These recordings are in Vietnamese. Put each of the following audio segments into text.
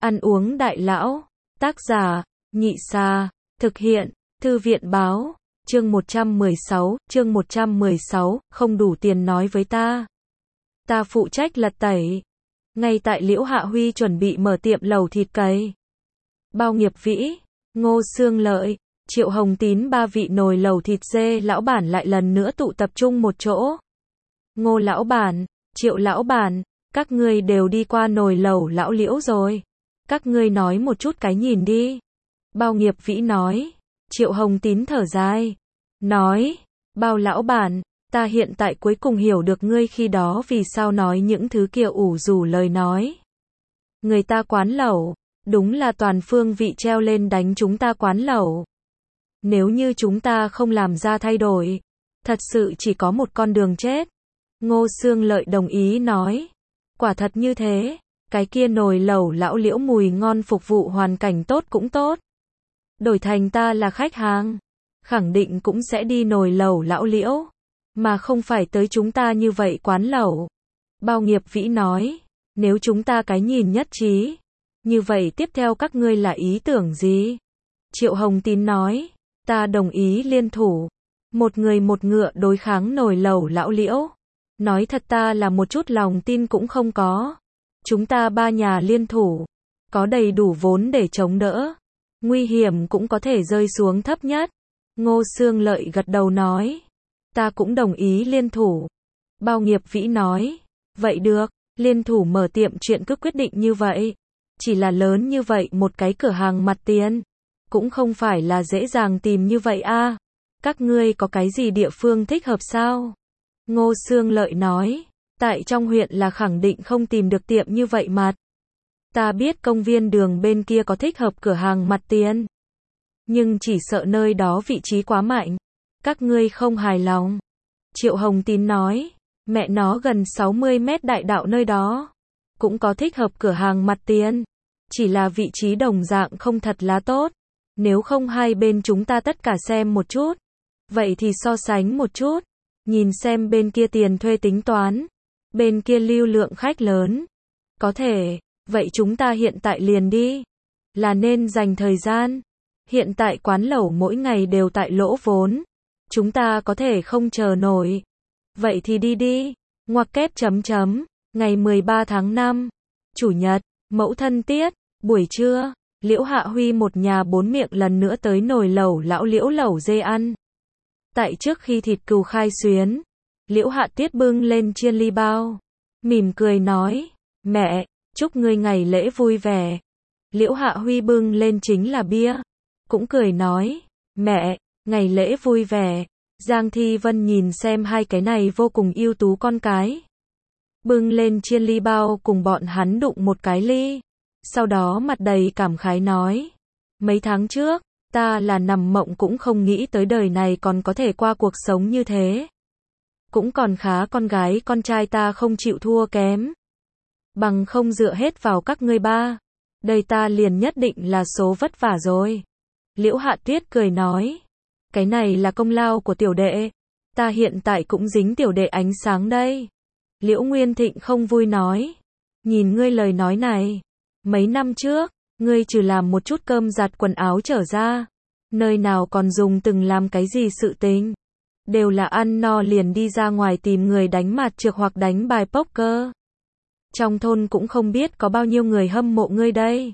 Ăn uống đại lão. Tác giả, Nhị Sa. Thực hiện, Thư viện báo. Chương 116, không đủ tiền nói với ta. Ta phụ trách lật tẩy. Ngay tại Liễu Hạ Huy chuẩn bị mở tiệm lẩu thịt cầy. Bao Nghiệp Vĩ, Ngô Xương Lợi, Triệu Hồng Tín ba vị nồi lẩu thịt dê lão bản lại lần nữa tụ tập trung một chỗ. Ngô lão bản, Triệu lão bản, các ngươi đều đi qua nồi lẩu lão Liễu rồi. Các ngươi nói một chút cái nhìn đi. Bao Nghiệp Vĩ nói. Triệu Hồng Tín thở dài. Nói, Bao lão bản, ta hiện tại cuối cùng hiểu được ngươi khi đó vì sao nói những thứ kia ủ rủ lời nói. Người ta quán lẩu, đúng là toàn phương vị treo lên đánh chúng ta quán lẩu. Nếu như chúng ta không làm ra thay đổi, thật sự chỉ có một con đường chết. Ngô Xương Lợi đồng ý nói. Quả thật như thế, cái kia nồi lẩu lão Liễu mùi ngon phục vụ hoàn cảnh tốt cũng tốt. Đổi thành ta là khách hàng, khẳng định cũng sẽ đi nồi lẩu lão Liễu, mà không phải tới chúng ta như vậy quán lẩu. Bao Nghiệp Vĩ nói, nếu chúng ta cái nhìn nhất trí, như vậy tiếp theo các ngươi là ý tưởng gì? Triệu Hồng Tín nói, ta đồng ý liên thủ, một người một ngựa đối kháng nồi lẩu lão Liễu. Nói thật ta là một chút lòng tin cũng không có. Chúng ta ba nhà liên thủ, có đầy đủ vốn để chống đỡ. Nguy hiểm cũng có thể rơi xuống thấp nhất. Ngô Xương Lợi gật đầu nói. Ta cũng đồng ý liên thủ. Bao Nghiệp Vĩ nói. Vậy được, liên thủ mở tiệm chuyện cứ quyết định như vậy. Chỉ là lớn như vậy một cái cửa hàng mặt tiền. Cũng không phải là dễ dàng tìm như vậy a. Các ngươi có cái gì địa phương thích hợp sao? Ngô Xương Lợi nói. Tại trong huyện là khẳng định không tìm được tiệm như vậy mặt. Ta biết công viên đường bên kia có thích hợp cửa hàng mặt tiền. Nhưng chỉ sợ nơi đó vị trí quá mạnh. Các ngươi không hài lòng. Triệu Hồng Tín nói. Mẹ nó gần 60 mét đại đạo nơi đó. Cũng có thích hợp cửa hàng mặt tiền. Chỉ là vị trí đồng dạng không thật là tốt. Nếu không hai bên chúng ta tất cả xem một chút. Vậy thì so sánh một chút. Nhìn xem bên kia tiền thuê tính toán. Bên kia lưu lượng khách lớn. Có thể. Vậy chúng ta hiện tại liền đi. Là nên dành thời gian. Hiện tại quán lẩu mỗi ngày đều tại lỗ vốn. Chúng ta có thể không chờ nổi. Vậy thì đi đi. Ngoặc kép chấm chấm. Ngày 13 tháng 5. Chủ nhật. Mẫu thân tiết. Buổi trưa. Liễu Hạ Huy một nhà bốn miệng lần nữa tới nồi lẩu lão Liễu lẩu dê ăn. Tại trước khi thịt cừu khai xuyến. Liễu Hạ Tiết bưng lên chiên ly bao. Mỉm cười nói. Mẹ, chúc ngươi ngày lễ vui vẻ. Liễu Hạ Huy bưng lên chính là bia. Cũng cười nói. Mẹ, ngày lễ vui vẻ. Giang Thi Vân nhìn xem hai cái này vô cùng ưu tú con cái. Bưng lên chiên ly bao cùng bọn hắn đụng một cái ly. Sau đó mặt đầy cảm khái nói. Mấy tháng trước, ta là nằm mộng cũng không nghĩ tới đời này còn có thể qua cuộc sống như thế. Cũng còn khá con gái con trai ta không chịu thua kém. Bằng không dựa hết vào các ngươi ba. Đây ta liền nhất định là số vất vả rồi. Liễu Hạ Tuyết cười nói. Cái này là công lao của tiểu đệ. Ta hiện tại cũng dính tiểu đệ ánh sáng đây. Liễu Nguyên Thịnh không vui nói. Nhìn ngươi lời nói này. Mấy năm trước, ngươi trừ làm một chút cơm giặt quần áo trở ra. Nơi nào còn dùng từng làm cái gì sự tình. Đều là ăn no liền đi ra ngoài tìm người đánh mặt trược hoặc đánh bài poker. Trong thôn cũng không biết có bao nhiêu người hâm mộ ngươi đây.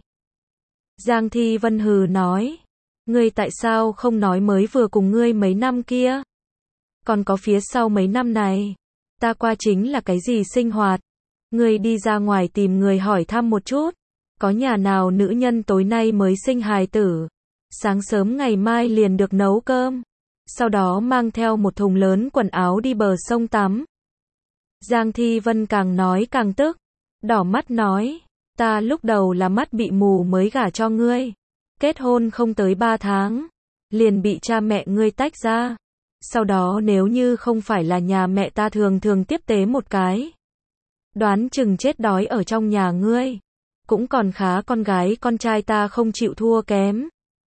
Giang Thi Vân hừ nói. Ngươi tại sao không nói mới vừa cùng ngươi mấy năm kia? Còn có phía sau mấy năm này. Ta qua chính là cái gì sinh hoạt? Ngươi đi ra ngoài tìm người hỏi thăm một chút. Có nhà nào nữ nhân tối nay mới sinh hài tử. Sáng sớm ngày mai liền được nấu cơm. Sau đó mang theo một thùng lớn quần áo đi bờ sông tắm. Giang Thi Vân càng nói càng tức. Đỏ mắt nói. Ta lúc đầu là mắt bị mù mới gả cho ngươi. Kết hôn không tới 3 tháng. Liền bị cha mẹ ngươi tách ra. Sau đó nếu như không phải là nhà mẹ ta thường thường tiếp tế một cái. Đoán chừng chết đói ở trong nhà ngươi. Cũng còn khá con gái con trai ta không chịu thua kém.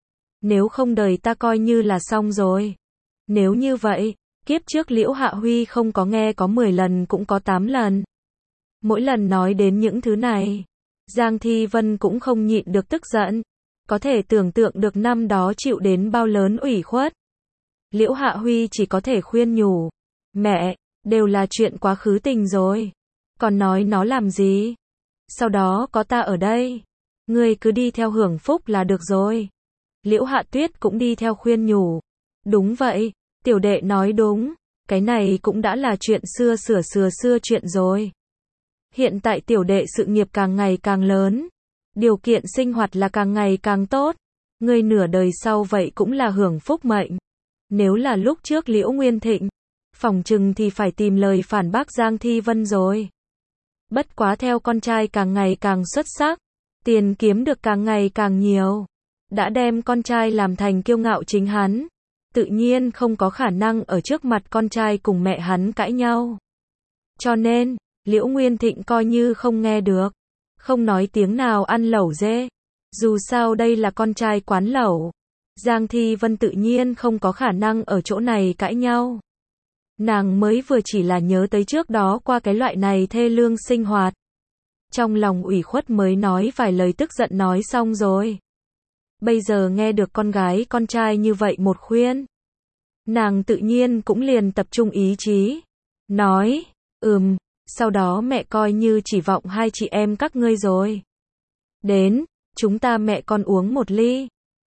Nếu không đời ta coi như là xong rồi. Nếu như vậy, kiếp trước Liễu Hạ Huy không có nghe có 10 lần cũng có 8 lần. Mỗi lần nói đến những thứ này, Giang Thi Vân cũng không nhịn được tức giận. Có thể tưởng tượng được năm đó chịu đến bao lớn ủy khuất. Liễu Hạ Huy chỉ có thể khuyên nhủ. Mẹ, đều là chuyện quá khứ tình rồi. Còn nói nó làm gì? Sau đó có ta ở đây. Ngươi cứ đi theo hưởng phúc là được rồi. Liễu Hạ Tuyết cũng đi theo khuyên nhủ. Đúng vậy, tiểu đệ nói đúng. Cái này cũng đã là chuyện xưa xưa chuyện rồi. Hiện tại tiểu đệ sự nghiệp càng ngày càng lớn. Điều kiện sinh hoạt là càng ngày càng tốt. Ngươi nửa đời sau vậy cũng là hưởng phúc mệnh. Nếu là lúc trước Liễu Nguyên Thịnh, phỏng chừng thì phải tìm lời phản bác Giang Thi Vân rồi. Bất quá theo con trai càng ngày càng xuất sắc, tiền kiếm được càng ngày càng nhiều, đã đem con trai làm thành kiêu ngạo chính hắn, tự nhiên không có khả năng ở trước mặt con trai cùng mẹ hắn cãi nhau. Cho nên, Liễu Nguyên Thịnh coi như không nghe được, không nói tiếng nào ăn lẩu dê. Dù sao đây là con trai quán lẩu, Giang Thi Vân tự nhiên không có khả năng ở chỗ này cãi nhau. Nàng mới vừa chỉ là nhớ tới trước đó qua cái loại này thê lương sinh hoạt. Trong lòng ủy khuất mới nói vài lời tức giận nói xong rồi. Bây giờ nghe được con gái con trai như vậy một khuyên, nàng tự nhiên cũng liền tập trung ý chí. Nói, sau đó mẹ coi như chỉ vọng hai chị em các ngươi rồi. Đến, chúng ta mẹ con uống một ly.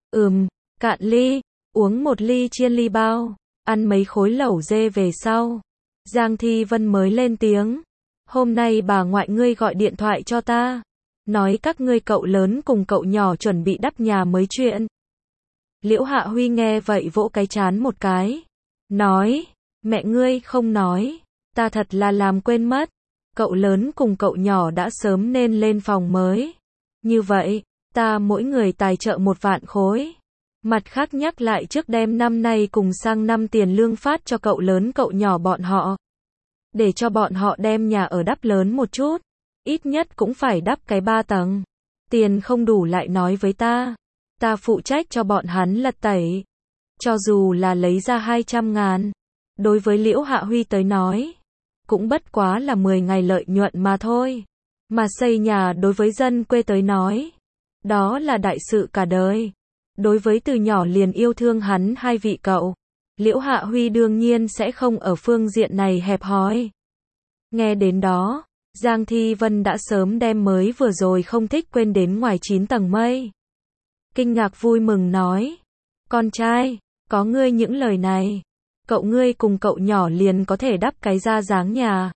Cạn ly, uống một ly chiên ly bao, ăn mấy khối lẩu dê về sau. Giang Thi Vân mới lên tiếng. Hôm nay bà ngoại ngươi gọi điện thoại cho ta. Nói các ngươi cậu lớn cùng cậu nhỏ chuẩn bị đắp nhà mới chuyện. Liễu Hạ Huy nghe vậy vỗ cái trán một cái. Nói, mẹ ngươi không nói, ta thật là làm quên mất. Cậu lớn cùng cậu nhỏ đã sớm nên lên phòng mới. Như vậy, ta mỗi người tài trợ 1 vạn khối. Mặt khác nhắc lại trước đem năm nay cùng sang năm tiền lương phát cho cậu lớn cậu nhỏ bọn họ. Để cho bọn họ đem nhà ở đắp lớn một chút. Ít nhất cũng phải đắp cái 3 tầng. Tiền không đủ lại nói với ta. Ta phụ trách cho bọn hắn lật tẩy. Cho dù là lấy ra 200.000. Đối với Liễu Hạ Huy tới nói, cũng bất quá là 10 ngày lợi nhuận mà thôi. Mà xây nhà đối với dân quê tới nói, đó là đại sự cả đời. Đối với từ nhỏ liền yêu thương hắn hai vị cậu, Liễu Hạ Huy đương nhiên sẽ không ở phương diện này hẹp hòi. Nghe đến đó, Giang Thi Vân đã sớm đem mới vừa rồi không thích quên đến ngoài 9 tầng mây. Kinh ngạc vui mừng nói, con trai, có ngươi những lời này, cậu ngươi cùng cậu nhỏ liền có thể đắp cái ra dáng nhà.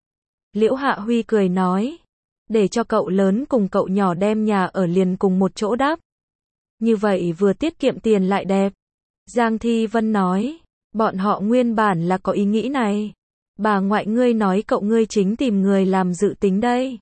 Liễu Hạ Huy cười nói, để cho cậu lớn cùng cậu nhỏ đem nhà ở liền cùng một chỗ đắp. Như vậy vừa tiết kiệm tiền lại đẹp. Giang Thi Vân nói, bọn họ nguyên bản là có ý nghĩ này. Bà ngoại ngươi nói cậu ngươi chính tìm người làm dự tính đây.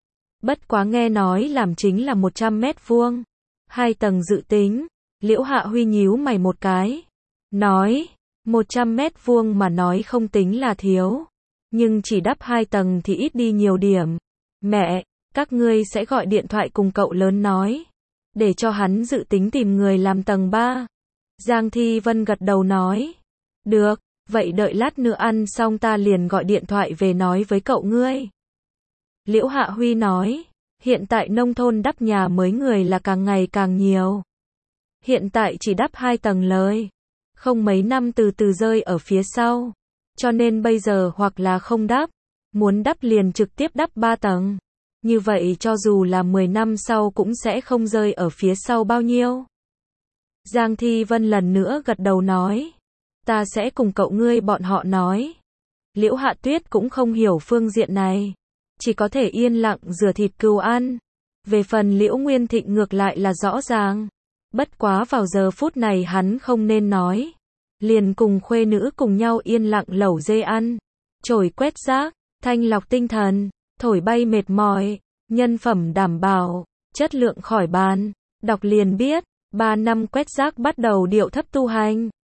Bất quá nghe nói làm chính là 100 mét vuông. 2 tầng dự tính. Liễu Hạ Huy nhíu mày một cái. Nói, 100 mét vuông mà nói không tính là thiếu. Nhưng chỉ đắp 2 tầng thì ít đi nhiều điểm. Mẹ, các ngươi sẽ gọi điện thoại cùng cậu lớn nói. Để cho hắn dự tính tìm người làm tầng 3. Giang Thi Vân gật đầu nói. Được, vậy đợi lát nữa ăn xong ta liền gọi điện thoại về nói với cậu ngươi. Liễu Hạ Huy nói, hiện tại nông thôn đắp nhà mới người là càng ngày càng nhiều. Hiện tại chỉ đắp 2 tầng lời. Không mấy năm từ từ rơi ở phía sau. Cho nên bây giờ hoặc là không đắp, muốn đắp liền trực tiếp đắp 3 tầng. Như vậy cho dù là 10 năm sau cũng sẽ không rơi ở phía sau bao nhiêu. Giang Thi Vân lần nữa gật đầu nói. Ta sẽ cùng cậu ngươi bọn họ nói. Liễu Hạ Tuyết cũng không hiểu phương diện này. Chỉ có thể yên lặng rửa thịt cừu ăn. Về phần Liễu Nguyên Thịnh ngược lại là rõ ràng. Bất quá vào giờ phút này hắn không nên nói. Liền cùng khuê nữ cùng nhau yên lặng lẩu dê ăn. Chổi quét rác, thanh lọc tinh thần, thổi bay mệt mỏi, nhân phẩm đảm bảo, chất lượng khỏi bàn. Đọc liền biết, 3 năm quét rác bắt đầu điệu thấp tu hành.